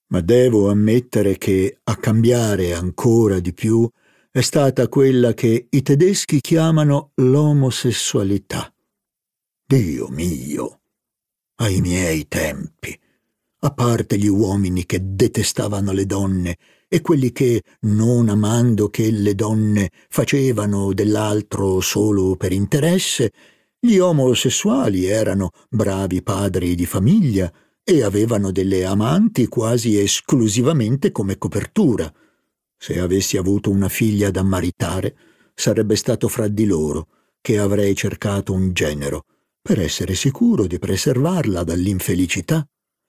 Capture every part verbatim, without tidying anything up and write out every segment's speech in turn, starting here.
Ma devo ammettere che a cambiare ancora di più è stata quella che i tedeschi chiamano l'omosessualità. Dio mio! Ai miei tempi, a parte gli uomini che detestavano le donne e quelli che, non amando che le donne facevano dell'altro solo per interesse, gli omosessuali erano bravi padri di famiglia e avevano delle amanti quasi esclusivamente come copertura. Se avessi avuto una figlia da maritare, sarebbe stato fra di loro che avrei cercato un genero, per essere sicuro di preservarla dall'infelicità.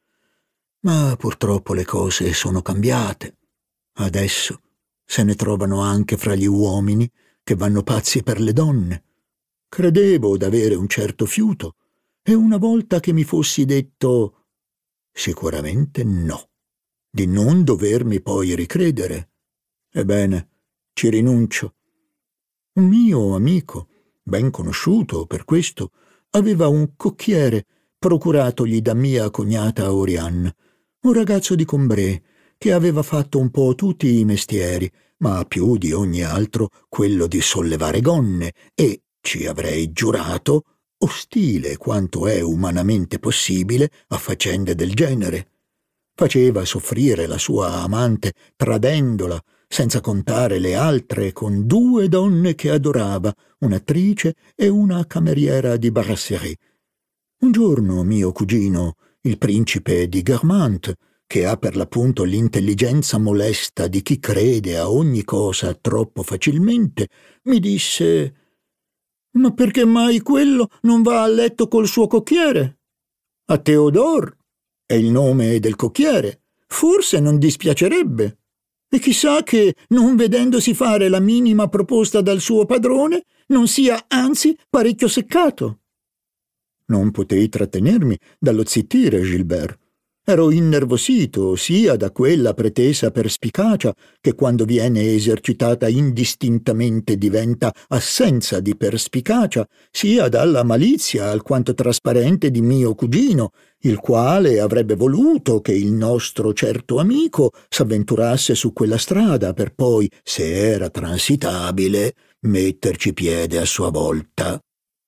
Ma purtroppo le cose sono cambiate. Adesso se ne trovano anche fra gli uomini che vanno pazzi per le donne. Credevo d'avere un certo fiuto, e una volta che mi fossi detto sicuramente no, di non dovermi poi ricredere, ebbene, ci rinuncio. Un mio amico, ben conosciuto per questo, aveva un cocchiere procuratogli da mia cognata Oriane, un ragazzo di Combray che aveva fatto un po' tutti i mestieri, ma più di ogni altro quello di sollevare gonne e, ci avrei giurato, ostile quanto è umanamente possibile a faccende del genere. Faceva soffrire la sua amante tradendola, senza contare le altre, con due donne che adorava, un'attrice e una cameriera di brasserie. Un giorno mio cugino, il principe di Guermantes, che ha per l'appunto l'intelligenza molesta di chi crede a ogni cosa troppo facilmente, mi disse: «Ma perché mai quello non va a letto col suo cocchiere? A Théodore è il nome del cocchiere, forse non dispiacerebbe. E chissà che, non vedendosi fare la minima proposta dal suo padrone, non sia anzi parecchio seccato». Non potei trattenermi dallo zittire Gilbert. Ero innervosito sia da quella pretesa perspicacia, che quando viene esercitata indistintamente diventa assenza di perspicacia, sia dalla malizia alquanto trasparente di mio cugino, il quale avrebbe voluto che il nostro certo amico s'avventurasse su quella strada per poi, se era transitabile, metterci piede a sua volta.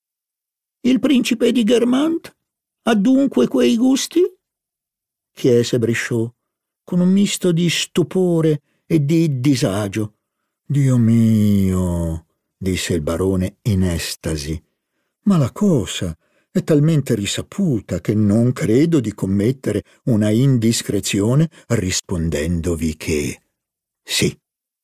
«Il principe di Guermantes ha dunque quei gusti?» chiese Brichot, con un misto di stupore e di disagio. «Dio mio!» disse il barone in estasi. «Ma la cosa è talmente risaputa che non credo di commettere una indiscrezione rispondendovi che sì».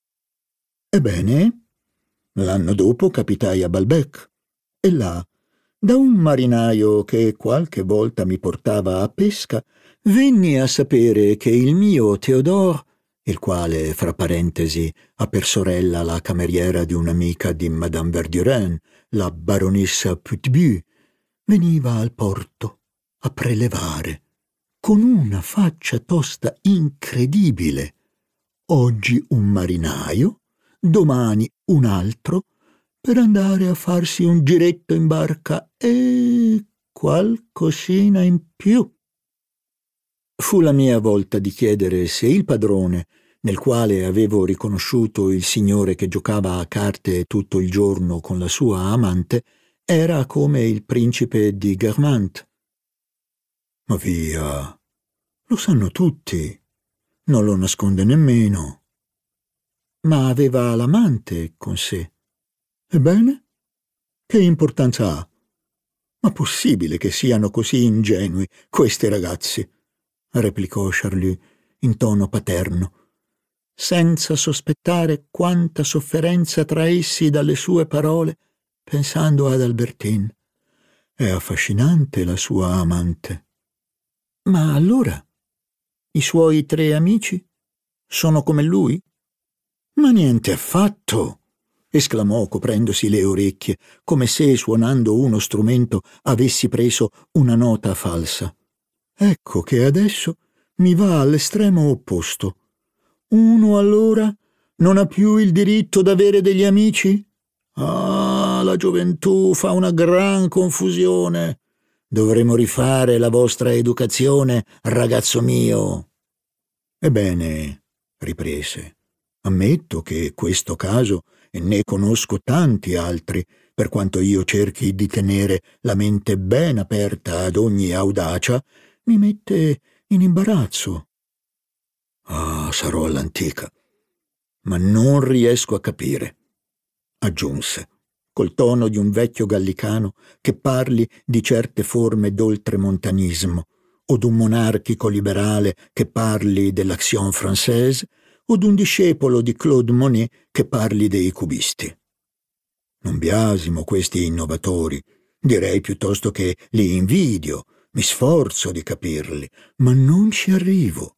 Ebbene, l'anno dopo capitai a Balbec, e là, da un marinaio che qualche volta mi portava a pesca, venni a sapere che il mio Théodore, il quale, fra parentesi, ha per sorella la cameriera di un'amica di Madame Verdurin, la baronessa Putbu, veniva al porto a prelevare, con una faccia tosta incredibile, oggi un marinaio, domani un altro, per andare a farsi un giretto in barca e qualcosina in più. Fu la mia volta di chiedere se il padrone, nel quale avevo riconosciuto il signore che giocava a carte tutto il giorno con la sua amante, era come il principe di Guermantes. «Ma via, lo sanno tutti, non lo nasconde nemmeno». «Ma aveva l'amante con sé». «Ebbene, che importanza ha? Ma possibile che siano così ingenui questi ragazzi?» replicò Charlus in tono paterno, senza sospettare quanta sofferenza traessi dalle sue parole, pensando ad Albertine. È affascinante la sua amante. «Ma allora i suoi tre amici sono come lui?» «Ma niente affatto!» esclamò coprendosi le orecchie, come se suonando uno strumento avessi preso una nota falsa. «Ecco che adesso mi va all'estremo opposto. Uno allora non ha più il diritto d'avere degli amici? Ah, la gioventù fa una gran confusione. Dovremo rifare la vostra educazione, ragazzo mio». Ebbene, riprese, ammetto che questo caso, e ne conosco tanti altri, per quanto io cerchi di tenere la mente ben aperta ad ogni audacia, mi mette in imbarazzo. Ah, sarò all'antica, ma non riesco a capire, aggiunse, col tono di un vecchio gallicano che parli di certe forme d'oltremontanismo, o d'un monarchico liberale che parli dell'Action française, o d'un discepolo di Claude Monet che parli dei cubisti. Non biasimo questi innovatori, direi piuttosto che li invidio, mi sforzo di capirli, ma non ci arrivo.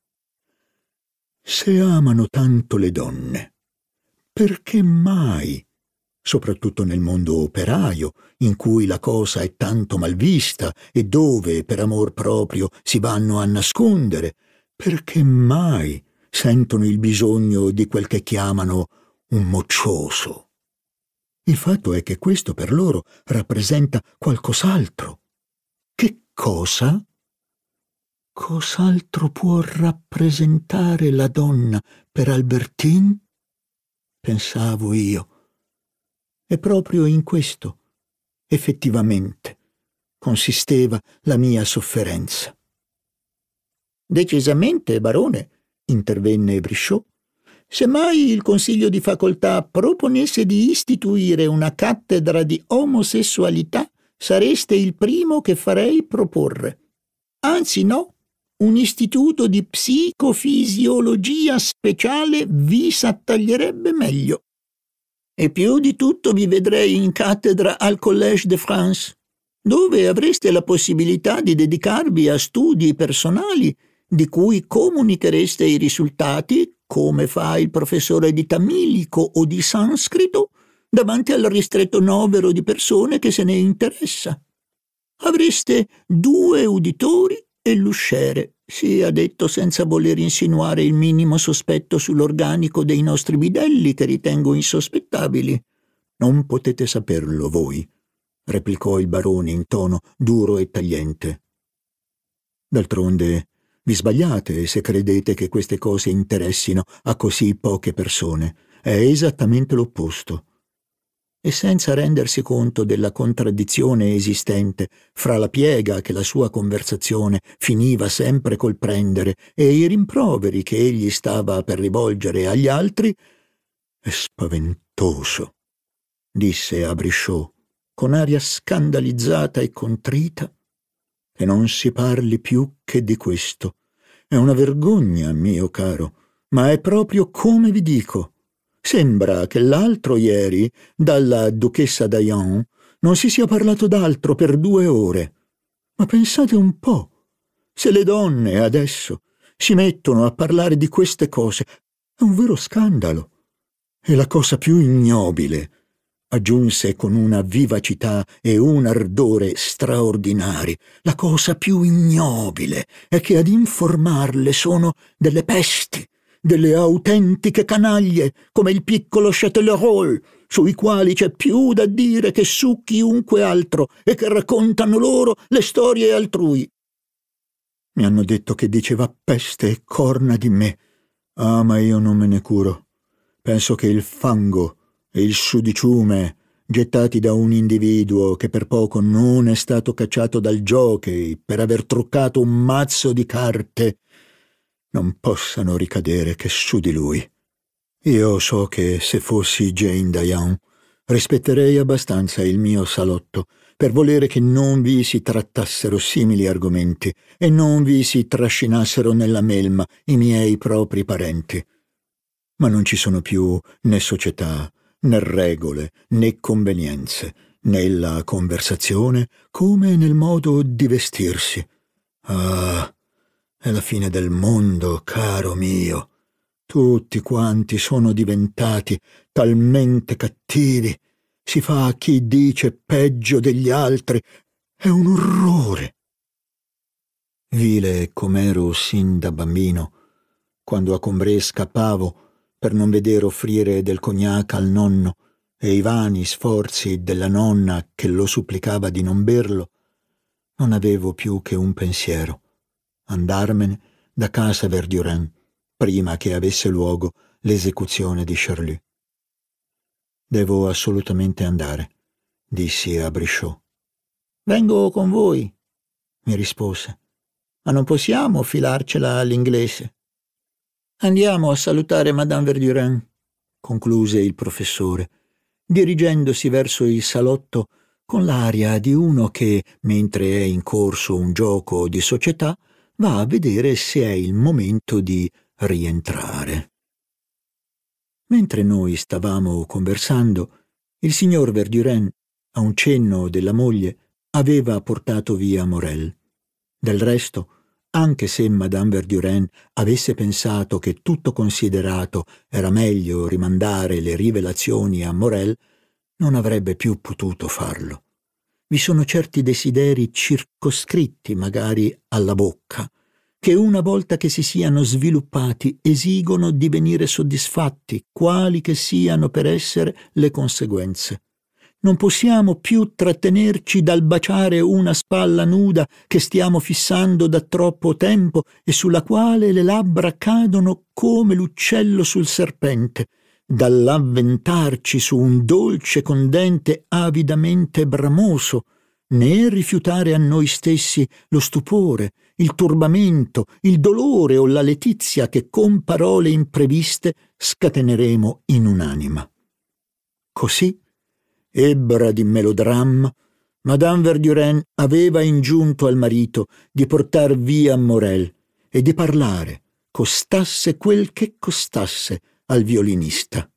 Se amano tanto le donne, perché mai, soprattutto nel mondo operaio, in cui la cosa è tanto malvista e dove, per amor proprio, si vanno a nascondere, perché mai sentono il bisogno di quel che chiamano un moccioso? Il fatto è che questo per loro rappresenta qualcos'altro. Che cosa? Cos'altro può rappresentare la donna per Albertine? Pensavo io. E proprio in questo, effettivamente, consisteva la mia sofferenza. Decisamente, barone, intervenne Brichot, se mai il Consiglio di Facoltà proponesse di istituire una cattedra di omosessualità, sareste il primo che farei proporre. Anzi no, un istituto di psicofisiologia speciale vi s'attaglierebbe meglio. E più di tutto vi vedrei in cattedra al Collège de France, dove avreste la possibilità di dedicarvi a studi personali di cui comunichereste i risultati, come fa il professore di tamilico o di sanscrito, davanti al ristretto novero di persone che se ne interessa. Avreste due uditori e l'usciere, sia detto senza voler insinuare il minimo sospetto sull'organico dei nostri bidelli che ritengo insospettabili. Non potete saperlo voi, replicò il barone in tono duro e tagliente. D'altronde vi sbagliate se credete che queste cose interessino a così poche persone. È esattamente l'opposto. E senza rendersi conto della contraddizione esistente fra la piega che la sua conversazione finiva sempre col prendere e i rimproveri che egli stava per rivolgere agli altri, è spaventoso, disse a Brichot, con aria scandalizzata e contrita, che non si parli più che di questo. È una vergogna, mio caro, ma è proprio come vi dico. Sembra che l'altro ieri, dalla duchessa d'Aillon, non si sia parlato d'altro per due ore. Ma pensate un po', se le donne adesso si mettono a parlare di queste cose, è un vero scandalo. E la cosa più ignobile, aggiunse con una vivacità e un ardore straordinari, la cosa più ignobile è che ad informarle sono delle pesti, delle autentiche canaglie, come il piccolo Châtellerault, sui quali c'è più da dire che su chiunque altro e che raccontano loro le storie altrui. Mi hanno detto che diceva peste e corna di me. Ah, ma io non me ne curo. Penso che il fango e il sudiciume gettati da un individuo che per poco non è stato cacciato dal jockey per aver truccato un mazzo di carte non possano ricadere che su di lui. Io so che se fossi Jane Dayan rispetterei abbastanza il mio salotto per volere che non vi si trattassero simili argomenti e non vi si trascinassero nella melma i miei propri parenti. Ma non ci sono più né società, né regole, né convenienze, nella conversazione come nel modo di vestirsi. Ah, è la fine del mondo, caro mio. Tutti quanti sono diventati talmente cattivi. Si fa chi dice peggio degli altri. È un orrore. Vile com'ero sin da bambino, quando a Combray scappavo per non vedere offrire del cognac al nonno e i vani sforzi della nonna che lo supplicava di non berlo, non avevo più che un pensiero: andarmene da casa Verdurin prima che avesse luogo l'esecuzione di Charlus. «Devo assolutamente andare», dissi a Brichot. «Vengo con voi», mi rispose, «ma non possiamo filarcela all'inglese». «Andiamo a salutare Madame Verdurin», concluse il professore, dirigendosi verso il salotto con l'aria di uno che, mentre è in corso un gioco di società, va a vedere se è il momento di rientrare. Mentre noi stavamo conversando, il signor Verdurin, a un cenno della moglie, aveva portato via Morel. Del resto, anche se Madame Verdurin avesse pensato che, tutto considerato, era meglio rimandare le rivelazioni a Morel, non avrebbe più potuto farlo. Vi sono certi desideri circoscritti, magari alla bocca, che una volta che si siano sviluppati esigono di venire soddisfatti, quali che siano per essere le conseguenze. Non possiamo più trattenerci dal baciare una spalla nuda che stiamo fissando da troppo tempo e sulla quale le labbra cadono come l'uccello sul serpente, dall'avventarci su un dolce condente avidamente bramoso, né rifiutare a noi stessi lo stupore, il turbamento, il dolore o la letizia che con parole impreviste scateneremo in un'anima. Così, ebbra di melodramma, Madame Verdurin aveva ingiunto al marito di portar via Morel e di parlare, costasse quel che costasse, al violinista.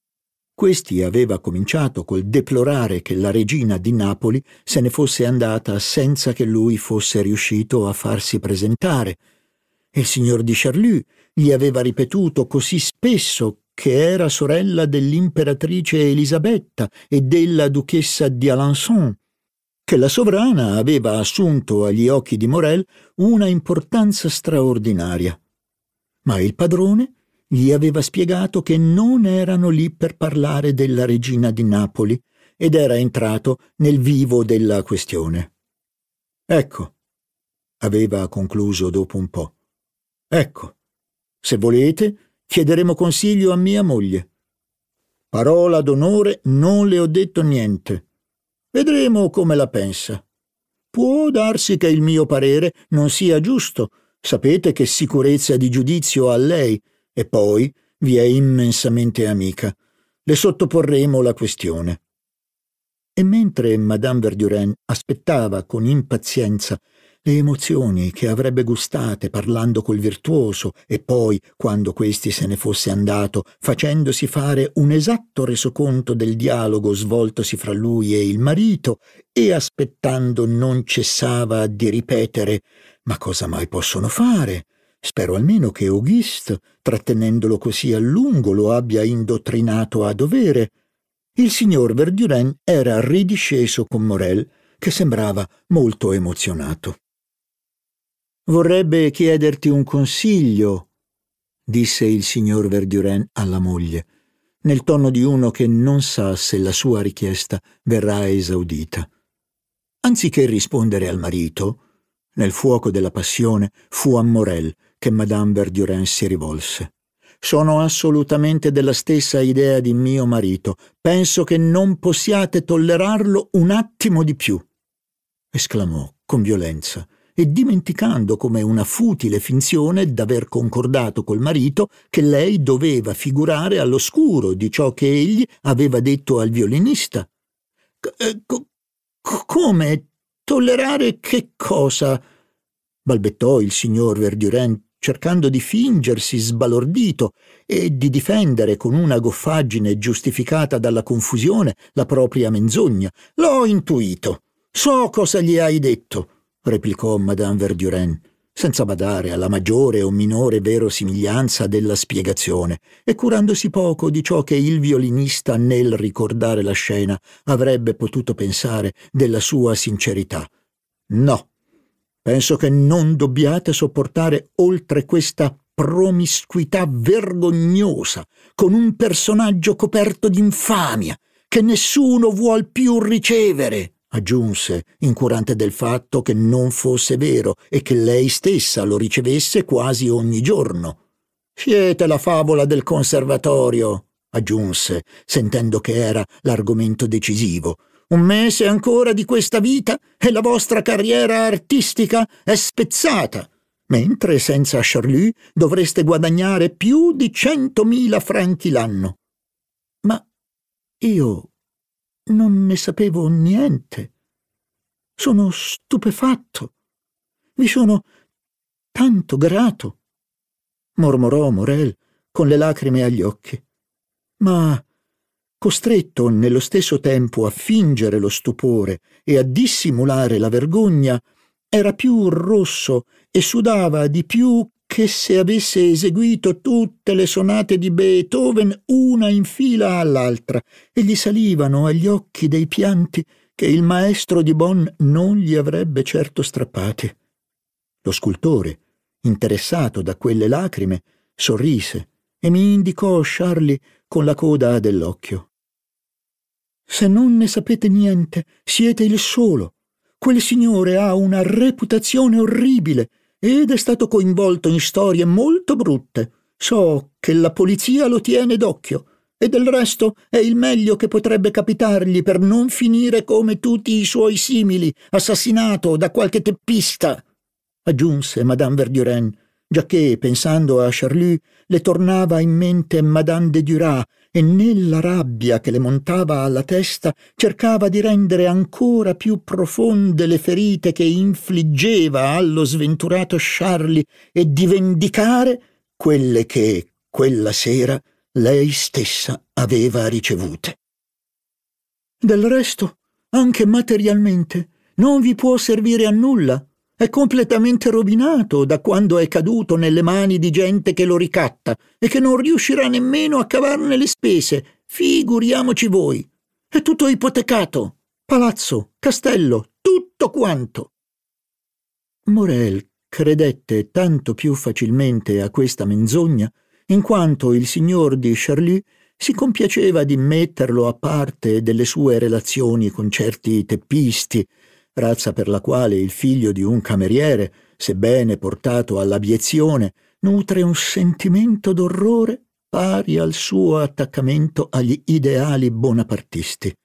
Questi aveva cominciato col deplorare che la regina di Napoli se ne fosse andata senza che lui fosse riuscito a farsi presentare, e il signor di Charlus gli aveva ripetuto così spesso che era sorella dell'imperatrice Elisabetta e della duchessa di Alençon, che la sovrana aveva assunto agli occhi di Morel una importanza straordinaria. Ma il padrone gli aveva spiegato che non erano lì per parlare della regina di Napoli ed era entrato nel vivo della questione. «Ecco», aveva concluso dopo un po', «ecco, se volete chiederemo consiglio a mia moglie. Parola d'onore, non le ho detto niente. Vedremo come la pensa. Può darsi che il mio parere non sia giusto. Sapete che sicurezza di giudizio ha lei, e poi vi è immensamente amica. Le sottoporremo la questione». E mentre Madame Verdurin aspettava con impazienza le emozioni che avrebbe gustate parlando col virtuoso e poi, quando questi se ne fosse andato, facendosi fare un esatto resoconto del dialogo svoltosi fra lui e il marito, e aspettando non cessava di ripetere «Ma cosa mai possono fare? Spero almeno che Auguste, trattenendolo così a lungo, lo abbia indottrinato a dovere». Il signor Verdurin era ridisceso con Morel, che sembrava molto emozionato. «Vorrebbe chiederti un consiglio», disse il signor Verdurin alla moglie, nel tono di uno che non sa se la sua richiesta verrà esaudita. Anziché rispondere al marito, nel fuoco della passione fu a Morel che Madame Verdurin si rivolse. «Sono assolutamente della stessa idea di mio marito. Penso che non possiate tollerarlo un attimo di più», esclamò con violenza, e dimenticando come una futile finzione d'aver concordato col marito che lei doveva figurare all'oscuro di ciò che egli aveva detto al violinista. C- «Come? Tollerare che cosa?» balbettò il signor Verdurin, cercando di fingersi sbalordito e di difendere con una goffaggine giustificata dalla confusione la propria menzogna. «L'ho intuito. So cosa gli hai detto», replicò Madame Verdurin, senza badare alla maggiore o minore verosimiglianza della spiegazione e curandosi poco di ciò che il violinista, nel ricordare la scena, avrebbe potuto pensare della sua sincerità. «No, penso che non dobbiate sopportare oltre questa promiscuità vergognosa con un personaggio coperto d'infamia che nessuno vuol più ricevere», aggiunse, incurante del fatto che non fosse vero e che lei stessa lo ricevesse quasi ogni giorno. Siete la favola del conservatorio, aggiunse, sentendo che era l'argomento decisivo. Un mese ancora di questa vita e la vostra carriera artistica è spezzata, mentre senza Charlus dovreste guadagnare più di centomila franchi l'anno. Ma io non ne sapevo niente. Sono stupefatto. Vi sono tanto grato, mormorò Morel con le lacrime agli occhi. Ma, costretto nello stesso tempo a fingere lo stupore e a dissimulare la vergogna, era più rosso e sudava di più che se avesse eseguito tutte le sonate di Beethoven una in fila all'altra, e gli salivano agli occhi dei pianti che il maestro di Bonn non gli avrebbe certo strappati. Lo scultore, interessato da quelle lacrime, sorrise e mi indicò Charlie con la coda dell'occhio. «Se non ne sapete niente, siete il solo. Quel signore ha una reputazione orribile ed è stato coinvolto in storie molto brutte. So che la polizia lo tiene d'occhio e del resto è il meglio che potrebbe capitargli per non finire come tutti i suoi simili, assassinato da qualche teppista», aggiunse Madame Verdurin, giacché, pensando a Charlus, le tornava in mente Madame de Duras e nella rabbia che le montava alla testa cercava di rendere ancora più profonde le ferite che infliggeva allo sventurato Charlie e di vendicare quelle che, quella sera, lei stessa aveva ricevute. «Del resto, anche materialmente, non vi può servire a nulla. È completamente rovinato da quando è caduto nelle mani di gente che lo ricatta e che non riuscirà nemmeno a cavarne le spese. Figuriamoci voi. È tutto ipotecato. Palazzo, castello, tutto quanto». Morel credette tanto più facilmente a questa menzogna in quanto il signor di Charlus si compiaceva di metterlo a parte delle sue relazioni con certi teppisti, razza per la quale il figlio di un cameriere, sebbene portato all'abiezione, nutre un sentimento d'orrore pari al suo attaccamento agli ideali bonapartisti.